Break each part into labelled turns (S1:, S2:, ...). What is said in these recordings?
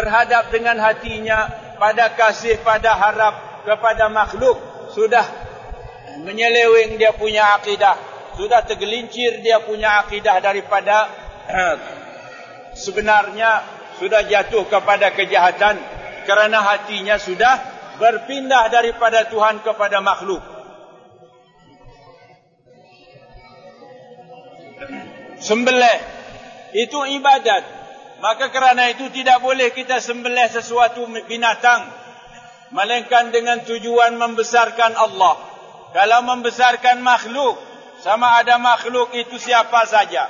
S1: berhadap dengan hatinya pada kasih, pada harap kepada makhluk, sudah menyeleweng dia punya akidah, sudah tergelincir dia punya akidah daripada sebenarnya, sudah jatuh kepada kejahatan kerana hatinya sudah berpindah daripada Tuhan kepada makhluk. Sembelih itu ibadat, maka kerana itu tidak boleh kita sembelih sesuatu binatang melainkan dengan tujuan membesarkan Allah. Kalau membesarkan makhluk, sama ada makhluk itu siapa saja,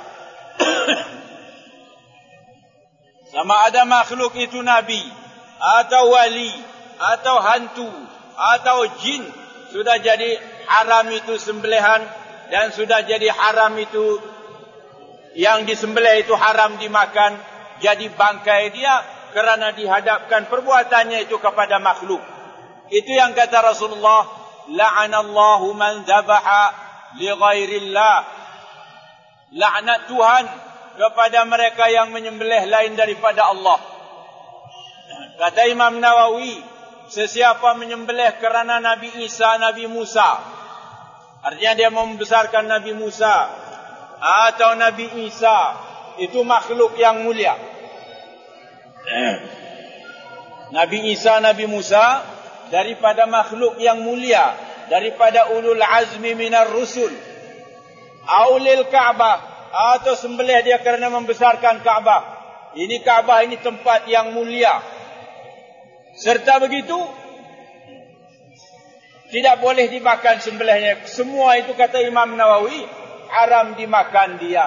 S1: sama ada makhluk itu nabi atau wali atau hantu atau jin, sudah jadi haram itu sembelihan, dan sudah jadi haram itu, yang disembelih itu haram dimakan, jadi bangkai dia kerana dihadapkan perbuatannya itu kepada makhluk. Itu yang kata Rasulullah, la'anallahu man dhabaha li ghairillah. Laknat Tuhan kepada mereka yang menyembelih lain daripada Allah. Kata Imam Nawawi, sesiapa menyembelih kerana Nabi Isa, Nabi Musa, artinya dia membesarkan Nabi Musa atau Nabi Isa, itu makhluk yang mulia. Nabi Isa, Nabi Musa daripada makhluk yang mulia, daripada ulul azmi minar rusul. Aulil Ka'bah, atau sembelih dia kerana membesarkan Ka'bah. Ini Ka'bah ini tempat yang mulia. Serta begitu, tidak boleh dimakan sembelihnya. Semua itu kata Imam Nawawi haram dimakan dia.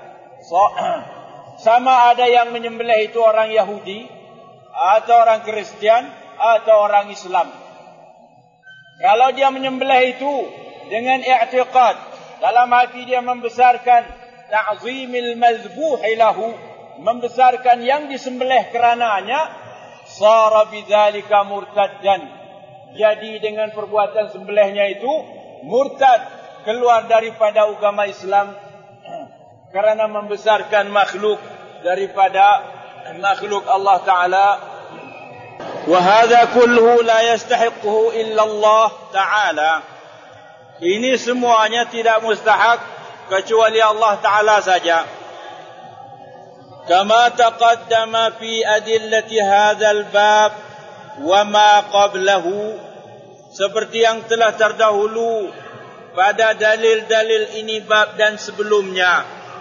S1: Sama ada yang menyembelih itu orang Yahudi atau orang Kristian atau orang Islam. Kalau dia menyembelih itu dengan i'tiqad, dalam hati dia membesarkan ta'zimil mazbuhi lahu, membesarkan yang disembelih kerananya, sara bidzalika murtaddan. Jadi dengan perbuatan sembelihnya itu murtad, keluar daripada agama Islam kerana membesarkan makhluk daripada makhluk Allah Ta'ala. Wa hadha kulluhu la yastahiquhu illa Allah Ta'ala. Ini semuanya tidak mustahak kecuali Allah Ta'ala saja. Kama taqaddama fi adillati hadzal bab wa ma qablahu, seperti yang telah terdahulu pada dalil-dalil ini bab dan sebelumnya.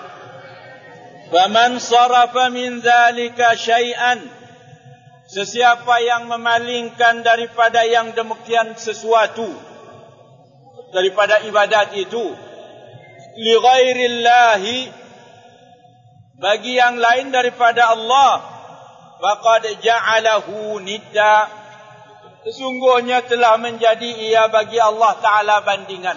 S1: Faman sarafa min dzalika syai'an, sesiapa yang memalingkan daripada yang demikian sesuatu, daripada ibadat itu, li ghairillahi, bagi yang lain daripada Allah, faqad ja'alahu nidda, sesungguhnya telah menjadi ia bagi Allah Ta'ala bandingan.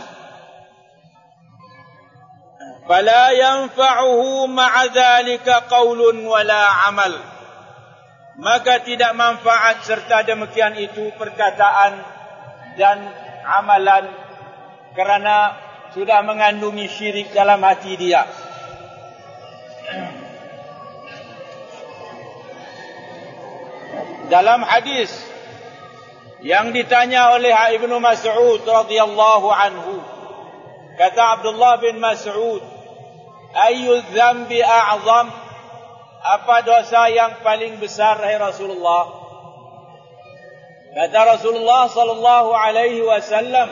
S1: Fala yanfa'uhu ma'a dhalika qawlun wala amal, maka tidak manfaat serta demikian itu perkataan dan amalan, kerana sudah mengandungi syirik dalam hati dia. Dalam hadis yang ditanya oleh Ibnu Mas'ud radhiyallahu anhu, kata Abdullah bin Mas'ud, ayyu dzambi a'zam, apa dosa yang paling besar hai Rasulullah? Kata Rasulullah sallallahu alaihi wasallam,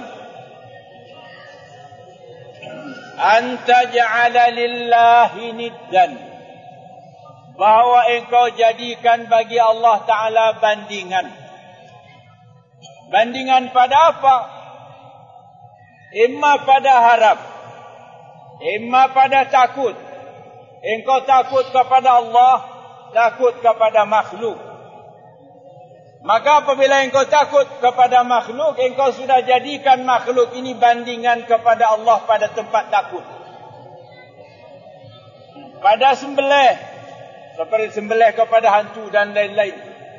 S1: an taj'ala lillahi niddan, bahawa engkau jadikan bagi Allah Ta'ala bandingan. Bandingan pada apa? Imma pada harap, imma pada takut. Engkau takut kepada Allah, takut kepada makhluk. Maka apabila engkau takut kepada makhluk, engkau sudah jadikan makhluk ini bandingan kepada Allah pada tempat takut. Pada sembelih, seperti sembelih kepada hantu dan lain-lain.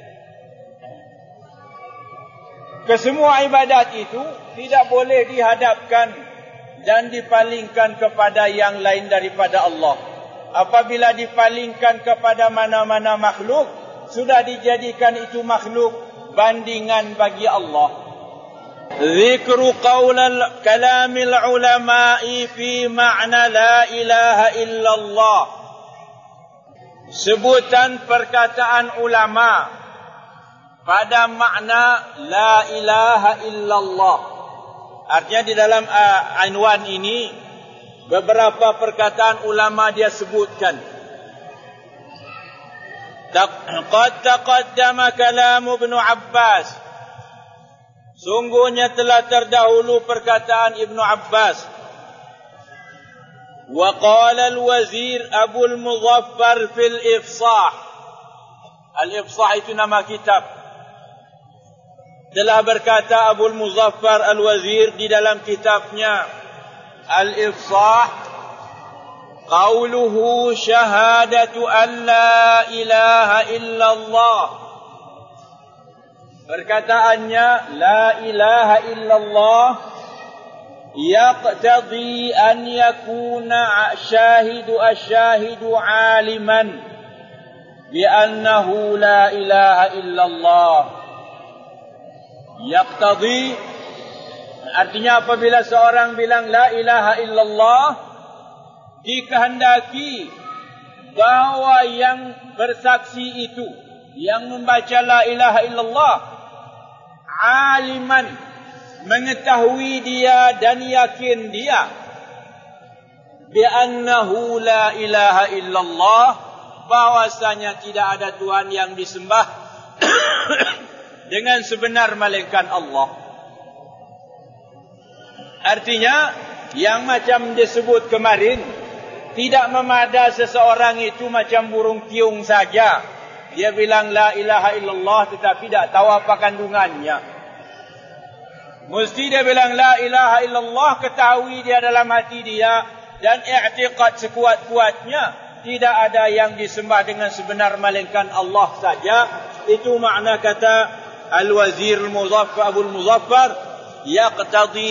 S1: Kesemua ibadat itu tidak boleh dihadapkan dan dipalingkan kepada yang lain daripada Allah. Apabila dipalingkan kepada mana-mana makhluk, sudah dijadikan itu makhluk bandingan bagi Allah. Zikru qaulal kalamil ulama'i fi ma'na la ilaha illallah. Sebutan perkataan ulama pada makna la ilaha illallah. Artinya di dalam anwan ini beberapa perkataan ulama dia sebutkan. Qad taqaddama kalam Ibn Abbas. Sungguhnya telah terdahulu perkataan Ibn Abbas. Wa qala al-wazir Abu al-Muzaffar fil Ifsah. Al-Ifsah itu nama kitab. Telah berkata Abu al-Muzaffar al-Wazir di dalam kitabnya Al-Ifsah, qauluhu syahadatu an la ilaha illallah. Perkataannya la ilaha illallah yaqtadi an yakuna asyahidu aliman bi annahu la ilaha illallah. Yaqtadi artinya apabila seorang bilang la ilaha illallah, dikehendaki bahawa yang bersaksi itu, yang membaca la ilaha illallah, aliman, mengetahui dia dan yakin dia, bi annahu la ilaha illallah, bahwasanya tidak ada Tuhan yang disembah dengan sebenar melainkan Allah. Artinya yang macam disebut kemarin, tidak memada seseorang itu macam burung tiung saja. Dia bilang la ilaha illallah tetapi tidak tahu apa kandungannya. Mesti dia bilang la ilaha illallah, ketahui dia dalam hati dia dan i'tiqad sekuat-kuatnya tidak ada yang disembah dengan sebenar melainkan Allah saja. Itu makna kata Al-Wazir Al-Muzaffar Abu Al-Muzaffar, yaqtadi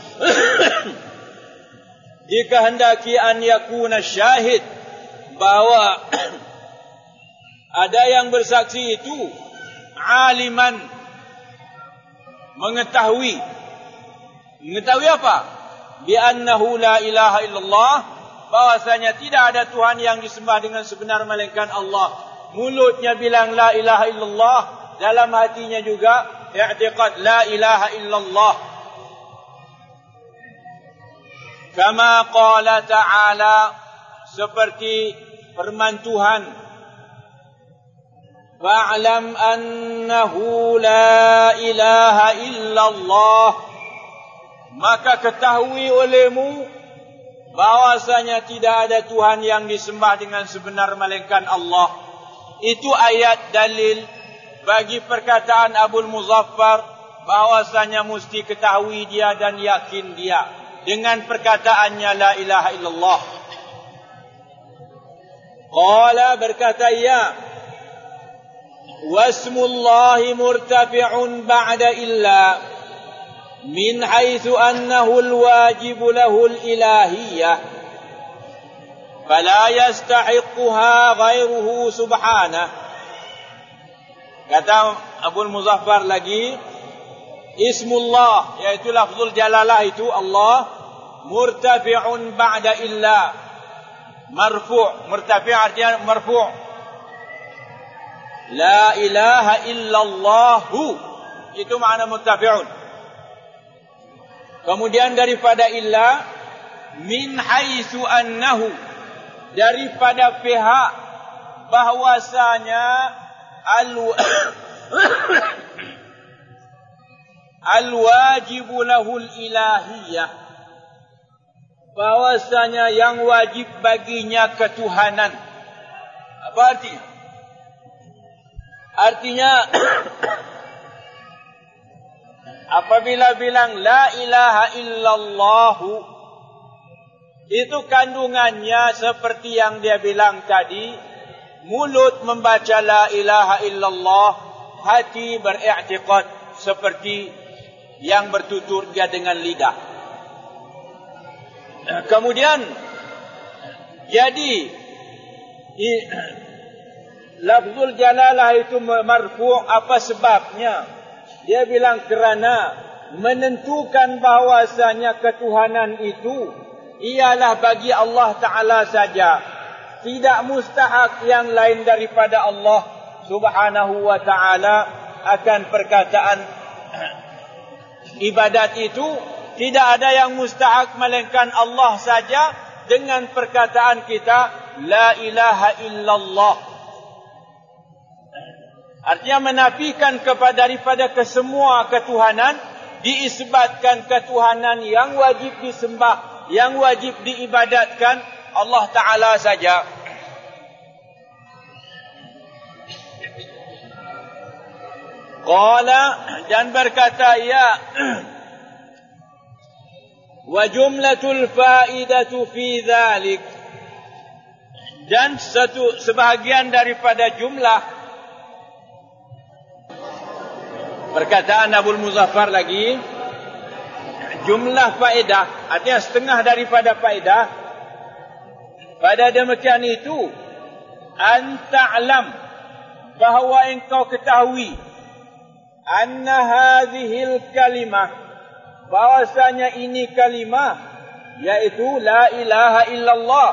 S1: dikehendaki an yakuna syahid, bahawa ada yang bersaksi itu aliman, mengetahui apa? Bi annahu la ilaha illallah, bahwasanya tidak ada Tuhan yang disembah dengan sebenar melainkan Allah. Mulutnya bilang la ilaha illallah, dalam hatinya juga i'tiqad la ilaha illallah. Kama qala ta'ala, seperti firman Tuhan, fa'lam annahu la ilaha illallah, maka ketahui olehmu bahwasanya tidak ada Tuhan yang disembah dengan sebenar melainkan Allah. Itu ayat dalil bagi perkataan Abu al-Muzaffar bahwasanya mesti ketahui dia dan yakin dia dengan perkataannya la ilaha illallah. Qala, berkata ia, wasmullahi murtafi'un ba'da illa min haitsu annahu alwajibu lahu alilahiyah fala yastahiqquha ghairuhu subhanahu. Kata Abu al-Muzaffar lagi, ismullah, yaitu lafzul jalalah itu Allah, murtafi'un ba'da illa, marfu', murtafi' artinya marfu'. La ilaha illallahu, itu makna murtafi'un. Kemudian daripada illa, min haitsu annahu, daripada pihak bahwasanya al-wajibu lahul ilahiyah, bahwasanya yang wajib baginya ketuhanan. Apa artinya? Artinya apabila bilang la ilaha illallah, itu kandungannya seperti yang dia bilang tadi. Mulut membaca la ilaha illallah, hati beriktikad seperti yang bertutur dia dengan lidah. Kemudian jadi lafzul jalalah itu marfu', apa sebabnya? Dia bilang kerana menentukan bahawasanya ketuhanan itu ialah bagi Allah Ta'ala saja. Tidak mustahak yang lain daripada Allah Subhanahu wa Ta'ala akan perkataan ibadat itu. Tidak ada yang mustahak melainkan Allah saja dengan perkataan kita la ilaha illallah. Artinya menafikan daripada kesemua ketuhanan, diisbatkan ketuhanan yang wajib disembah, yang wajib diibadatkan Allah Ta'ala saja. Qala, dan berkata ya wa jumlatul faidatu fi dhalik, dan sebahagian daripada jumlah perkataan Abul Muzaffar lagi, jumlah faedah, artinya setengah daripada faedah pada demikian itu, an ta'lam, bahawa engkau ketahui, anna hadhil kalimah, bahwasanya ini kalimah, yaitu la ilaha illallah,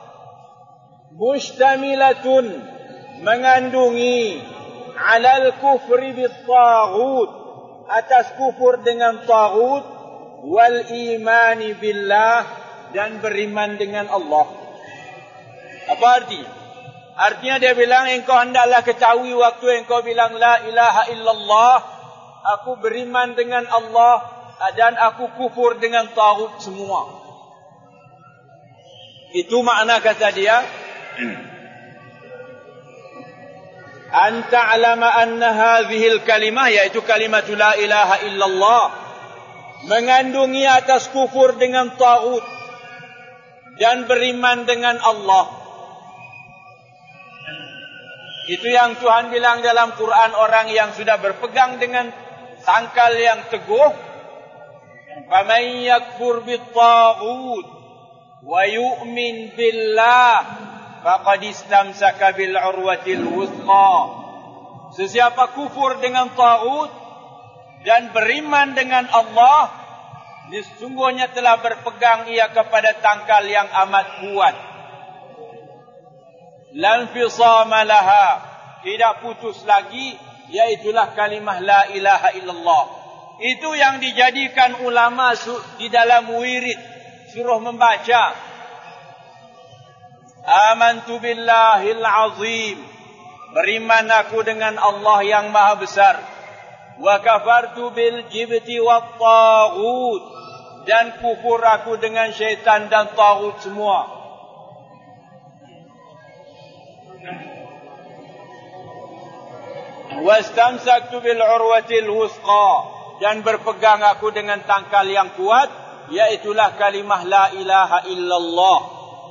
S1: mustamilatun, mengandungi, alal kufri bit-taghut, atas kufur dengan taghut, wal imani billah, dan beriman dengan Allah. Apa artinya? Artinya dia bilang engkau hendaklah ketahui waktu engkau bilang la ilaha illallah, aku beriman dengan Allah dan aku kufur dengan taghut semua. Itu makna kata dia, an ta'lama anna hadhil kalimah, yaitu kalimat la ilaha illallah, mengandungi atas kufur dengan taghut dan beriman dengan Allah. Itu yang Tuhan bilang dalam Quran, orang yang sudah berpegang dengan tangkal yang teguh, faman yakfur bit-taghut wa yu'min billah faqad istamsaka bil urwatil wuthqa. Sesiapa kufur dengan taghut dan beriman dengan Allah, sesungguhnya telah berpegang ia kepada tangkal yang amat kuat. Lam fisama laha, tidak putus lagi, yaitulah kalimah la ilaha illallah. Itu yang dijadikan ulama di dalam wirid, suruh membaca amantu billahil azim, beriman aku dengan Allah yang maha besar, wa kafartu bil jibti wat taghut, dan kufur aku dengan syaitan dan taghut semua. Wastamsaktu bil urwatil wuthqa, dan berpegang aku dengan tangkal yang kuat, yaitulah kalimah la ilaha illallah.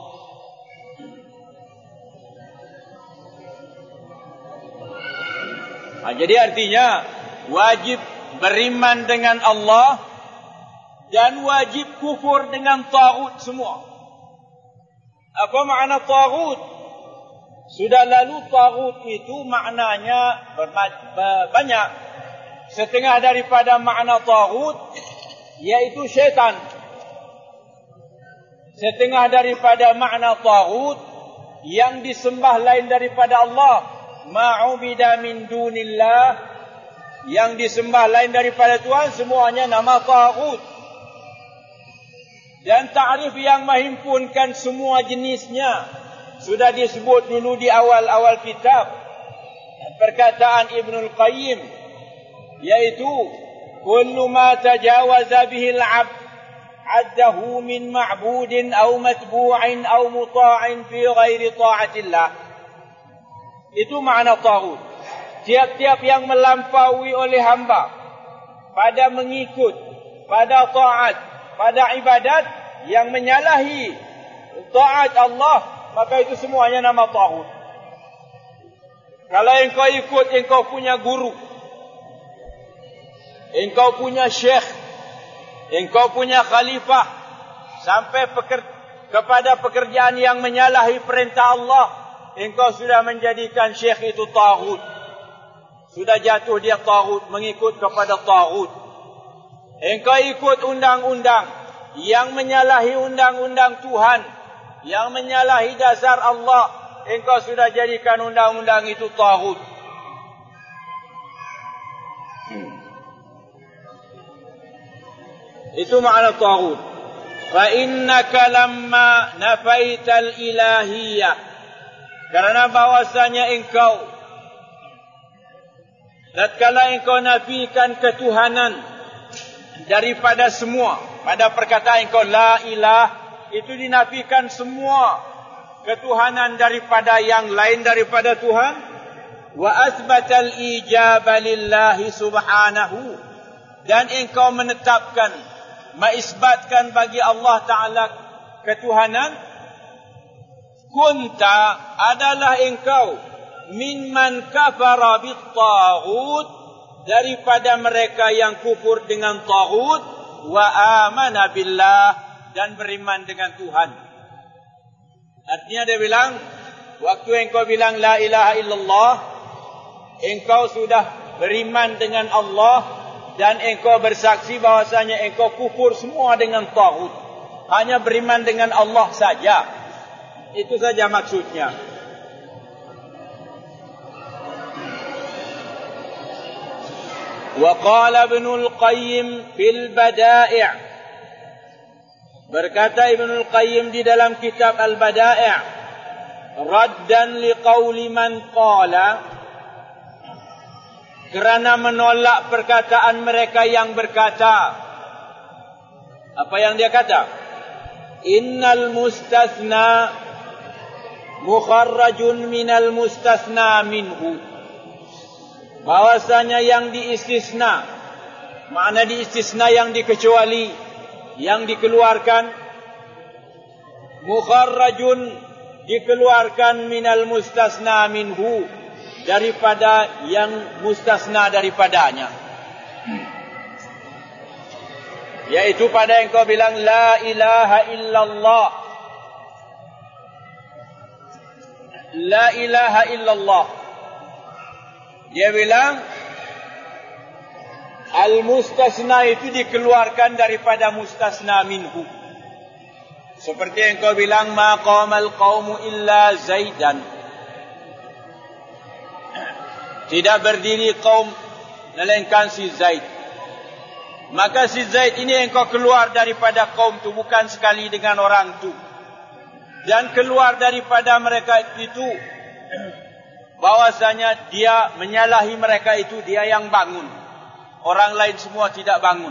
S1: Jadi artinya wajib beriman dengan Allah dan wajib kufur dengan taghut semua. Apa makna taghut? Sudah lalu taghut itu maknanya banyak. Setengah daripada makna taghut yaitu syaitan. Setengah daripada makna taghut yang disembah lain daripada Allah, ma'ubida min dunillah, yang disembah lain daripada Tuhan, semuanya nama taghut. Dan ta'rif yang menghimpunkan semua jenisnya sudah disebut dulu di awal-awal kitab. Perkataan Ibnul Qayyim, yaitu kullu ma tajawaza bihi al-'abd 'addahu min ma'budin aw matbu'in aw muta'in fi ghairi ta'atillah. Itu makna taghut. Tiap-tiap yang melampaui oleh hamba pada mengikut, pada taat, pada ibadat yang menyalahi taat Allah, maka itu semuanya nama taghut. Kalau engkau ikut, engkau punya guru, engkau punya syekh, engkau punya khalifah, sampai kepada pekerjaan yang menyalahi perintah Allah, engkau sudah menjadikan syekh itu taghut. Sudah jatuh dia taghut, mengikut kepada taghut. Engkau ikut undang-undang yang menyalahi undang-undang Tuhan, yang menyalahi dasar Allah, engkau sudah jadikan undang-undang itu taghut. Itu makna taghut. Fa innaka lamma nafaital ilahiyah, karena bahwasanya engkau tatkala engkau nafikan ketuhanan daripada semua, pada perkataan engkau la ilah, itu dinafikan semua ketuhanan daripada yang lain daripada Tuhan. Wa asbatal ijaba lillahi subhanahu, dan engkau menetapkan, mengisbatkan bagi Allah Ta'ala ketuhanan. Kunta, adalah engkau, mimman kafara bit-taghut, daripada mereka yang kufur dengan taghut, wa amana billah, dan beriman dengan Tuhan. Artinya dia bilang, waktu engkau bilang la ilaha illallah, engkau sudah beriman dengan Allah, dan engkau bersaksi bahwasanya engkau kufur semua dengan taghut. Hanya beriman dengan Allah saja. Itu saja maksudnya. Wa qala Ibnul Qayyim fil Bada'i', berkata Ibnul Qayyim di dalam kitab Al-Bada'i', raddan liqauli man qala, kerana menolak perkataan mereka yang berkata, apa yang dia kata? Innal mustathna mukharrajun minal mustathna minhu, bahwasanya yang diistisna, makna diistisna yang dikecuali, yang dikeluarkan, mukharrajun dikeluarkan minal mustasna minhu, daripada yang mustasna daripadanya. Yaitu pada engkau bilang la ilaha illallah, la ilaha illallah, dia bilang al-mustasna itu dikeluarkan daripada mustasna minhu. Seperti engkau bilang maqamal qaumu illa zaidan, tidak berdiri kaum melainkan si Zaid. Maka si Zaid ini engkau keluar daripada kaum itu, bukan sekali dengan orang itu. Dan keluar daripada mereka itu, bahwasanya dia menyalahi mereka itu, dia yang bangun. Orang lain semua tidak bangun.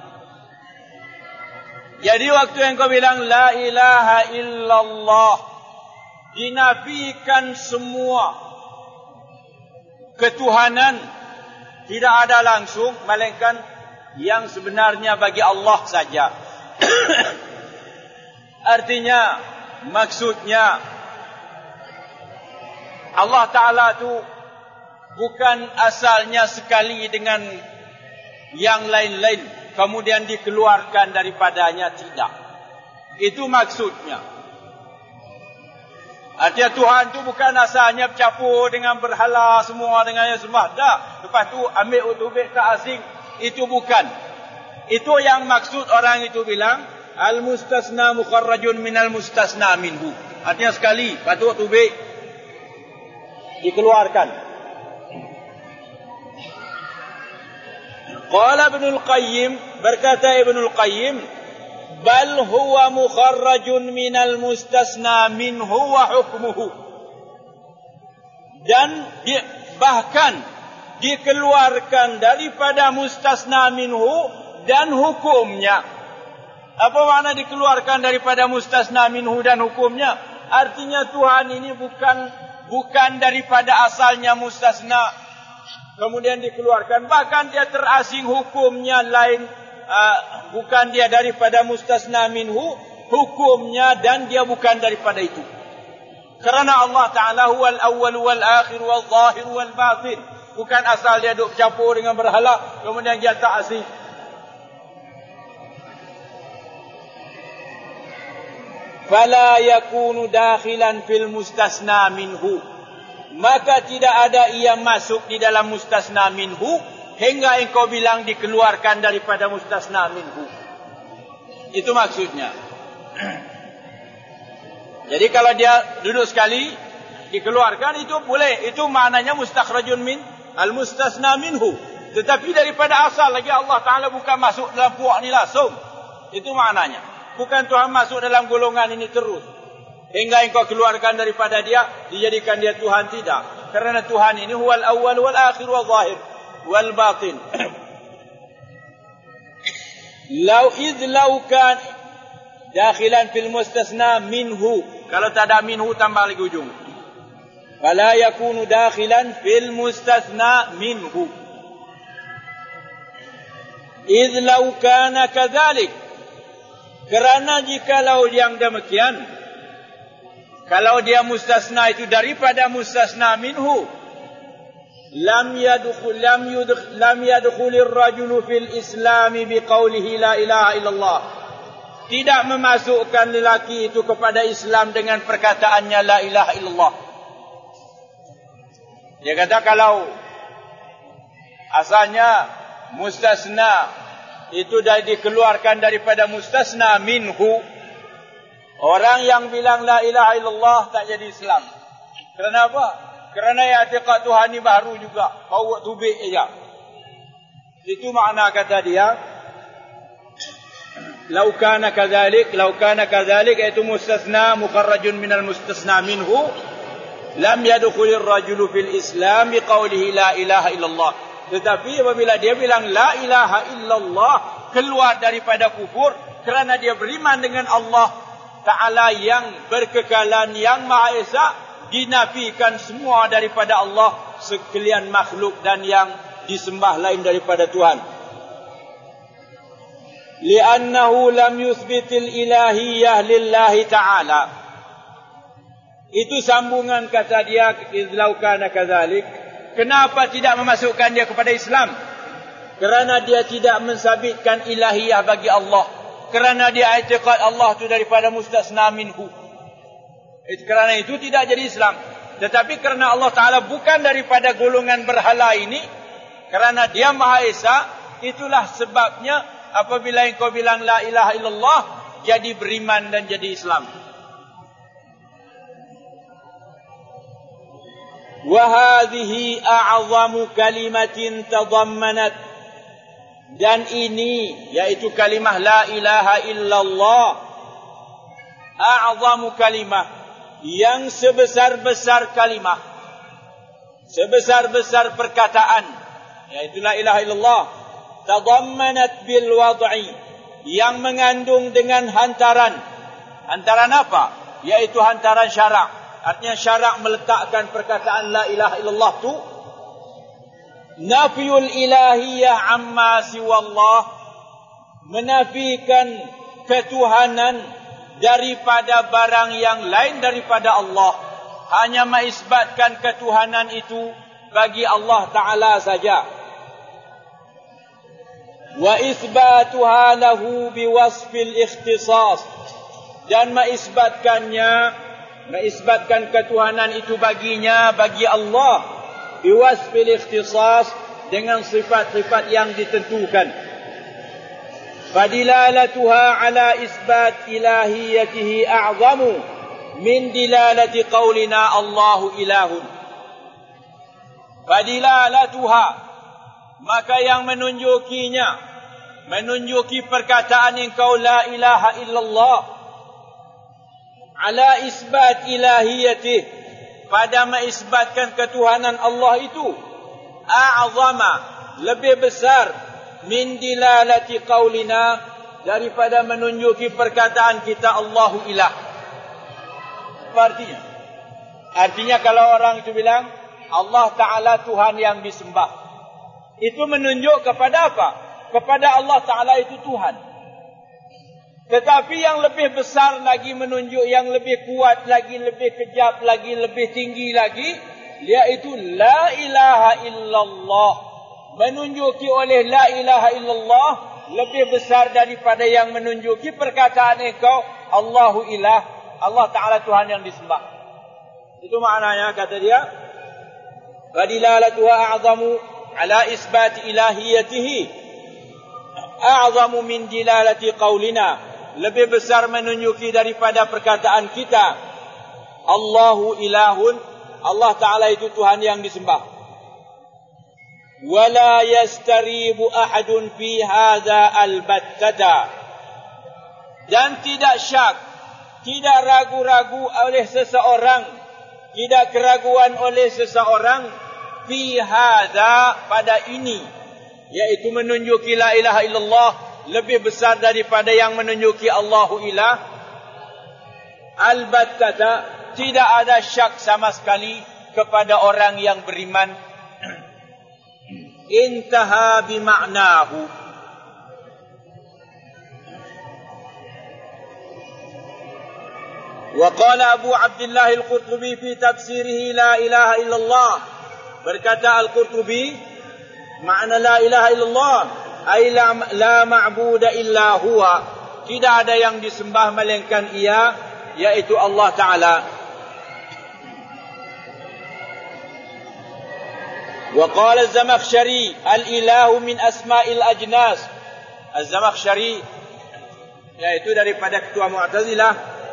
S1: Jadi waktu engkau bilang la ilaha illallah, dinafikan semua ketuhanan, tidak ada langsung, melainkan yang sebenarnya bagi Allah saja. Artinya, maksudnya Allah Ta'ala itu bukan asalnya sekali dengan yang lain-lain, kemudian dikeluarkan daripadanya, tidak. Itu maksudnya. Artinya Tuhan itu bukan asalnya bercampur dengan berhala semua dengan yang sembah. Dah. Lepas tu ambil utubik ke asing. Itu bukan. Itu yang maksud orang itu bilang al-mustasna mukharrajun minal mustasna minhu. Artinya sekali patut utubik dikeluarkan. Qala Ibnul Qayyim, berkata Ibnul Qayyim, bal huwa mukharrajun minal mustasna minhu wa hukmuhu, dan bahkan dikeluarkan daripada mustasna minhu dan hukumnya. Apa makna dikeluarkan daripada mustasna minhu dan hukumnya? Artinya Tuhan ini bukan daripada asalnya mustasna kemudian dikeluarkan, bahkan dia terasing, hukumnya lain. Bukan dia daripada mustasna minhu, hukumnya, dan dia bukan daripada itu. Kerana Allah Ta'ala huwal awwal wal akhir wal zahir wal batin. Bukan asal dia duk campur dengan berhala kemudian dia tak asing. fala yakunu dakhilan fil mustasna minhu, maka tidak ada ia masuk di dalam mustasna minhu hingga engkau bilang dikeluarkan daripada mustasna minhu. Itu maksudnya. Jadi kalau dia duduk sekali dikeluarkan, itu boleh, itu maknanya mustakhrajun min al-mustasna minhu. Tetapi daripada asal lagi Allah Ta'ala bukan masuk dalam puak ni langsung. Itu maknanya. Bukan Tuhan masuk dalam golongan ini terus hingga engkau keluarkan daripada dia, dijadikan dia Tuhan. Tidak. Kerana Tuhan ini huwal awwal wal akhir wal zahir wal batin. Law kan dakhilan fil mustasna minhu, kalau tak ada minhu tambah lagi ujung, fala yakunu dakhilan fil mustasna minhu. Idh law kana kadhalik, kerana jikalau yang demikian, kalau dia mustasna itu daripada mustasna minhu, lam yadkhulir rajulu fil islami biqaulihi la ilaha illallah, tidak memasukkan lelaki itu kepada Islam dengan perkataannya la ilaha illallah. Dia kata kalau asalnya mustasna itu dah dikeluarkan daripada mustasna minhu, orang yang bilang la ilaha illallah tak jadi Islam. Kenapa? Kerana i'tiqad Tuhan ni baru juga, bawa tubik saja. Itu makna kata dia, law kana kadhalik iaitu mustasna mukharrajun minal mustasna minhu, lam yadkhulir rajulu fil Islam biqaulihi la ilaha illallah. Tetapi apabila dia bilang la ilaha illallah, keluar daripada kufur kerana dia beriman dengan Allah Ta'ala yang berkekalan, yang Maha Esa, dinafikan semua daripada Allah sekalian makhluk dan yang disembah lain daripada Tuhan. Li'annahu lam yuthbitil ilahiyah lillahi ta'ala. Itu sambungan kata dia, idlau kana kadzalik. Kenapa tidak memasukkan dia kepada Islam? Kerana dia tidak mensabitkan ilahiyah bagi Allah. Kerana dia i'tiqad Allah itu daripada mustasna minhu. Kerana itu tidak jadi Islam. Tetapi kerana Allah Ta'ala bukan daripada golongan berhala ini, kerana dia Maha Esa, itulah sebabnya apabila engkau bilang la ilaha illallah, jadi beriman dan jadi Islam. Wa hadhihi a'zamu kalimatin tadammanat, dan ini yaitu kalimah la ilaha illallah, a'zamu kalimah, yang sebesar-besar kalimah, sebesar-besar perkataan, yaitu la ilaha illallah, tadammanat bil wad'i, yang mengandung dengan hantaran. Hantaran apa? Yaitu hantaran syarak. Artinya syarak meletakkan perkataan la ilaha illallah tu, nafiyul ilahiyah amma siwallah, menafikan ketuhanan daripada barang yang lain daripada Allah, hanya mengisbatkan ketuhanan itu bagi Allah Ta'ala saja. Wa isbatuha lahu biwasfil ikhtisas, dan mengisbatkan ketuhanan itu baginya, bagi Allah, biwasfil ikhtisas, dengan sifat-sifat yang ditentukan. Fadilalatuha ala isbat ilahiyatihi a'zamu min dilalati qaulina Allahu ilahun. Fadilalatuha, maka yang menunjukinya, menunjuki perkataan engkau la ilaha illallah, ala isbat ilahiyatih, pada mengisbatkan ketuhanan Allah itu, a'zama, lebih besar, min dilalati qaulina, daripada menunjuki perkataan kita Allahu ilah. Apa artinya? Artinya kalau orang itu bilang Allah Ta'ala Tuhan yang disembah, itu menunjuk kepada apa? Kepada Allah Ta'ala itu Tuhan. Tetapi yang lebih besar lagi, menunjuk yang lebih kuat lagi, lebih kejap lagi, lebih tinggi lagi, iaitu la ilaha illallah. Menunjuki oleh la ilaha illallah lebih besar daripada yang menunjuki perkataan engkau Allahu ilah. Allah Ta'ala Tuhan yang disembah. Itu maknanya, kata dia, fadilalatuha a'zamu ala isbati ilahiyatihi a'zamu min dilalati qaulina. Lebih besar menunjuki daripada perkataan kita, Allahu ilahun, Allah Ta'ala itu Tuhan yang disembah. Wala yastaribu ahadun fi hadha albattata. Dan tidak syak, tidak ragu-ragu oleh seseorang, tidak keraguan oleh seseorang fi hadha, pada ini, yaitu menunjuki la ilaha illallah lebih besar daripada yang menunjuki Allahu ilah. Albattata, tidak ada syak sama sekali kepada orang yang beriman. Intaha bima'nahu. Wa qala Abu Abdullah Al-Qurtubi fi tafsirihi la ilaha illallah. Berkata Al-Qurtubi, makna la ilaha illallah ay la ma'buda illa huwa. Tidak ada yang disembah melainkan ia, yaitu Allah Ta'ala. وقال الزمخشري الإله من أسماء الأجناس. الزمخشري, yaitu daripada ketua Mu'tazilah,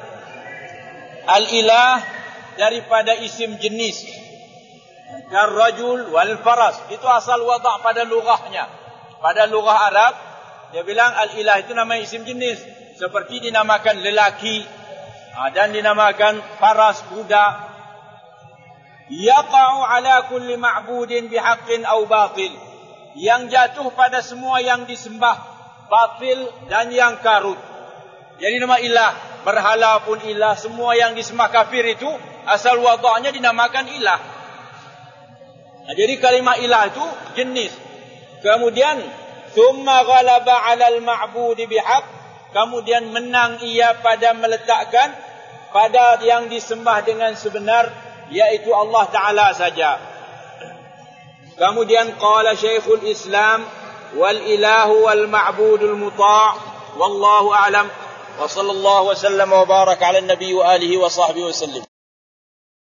S1: al-ilah daripada isim jenis, karrajul wal faras. Itu asal wadah pada lughahnya. Pada lughah Arab, dia bilang al-ilah itu nama isim jenis, seperti dinamakan lelaki dan dinamakan faras, kuda. Yaqa'u ala kulli ma'budin bihaqqin aw batil. Yang jatuh pada semua yang disembah, batil dan yang karut. Jadi nama ilah, berhala pun ilah, semua yang disembah kafir itu asal wadahnya dinamakan ilah. Jadi kalimah ilah itu jenis. Kemudian thumma ghalaba 'ala al-ma'bud bihaq, kemudian menang ia pada meletakkan pada yang disembah dengan sebenar, yaitu Allah Ta'ala saja. Kemudian qala Syekhul Islam wal ilahu wal ma'budul muta', wallahu a'lam, wa sallallahu wa sallam wa baraka ala nabi wa alihi wa sahbihi wa sallim.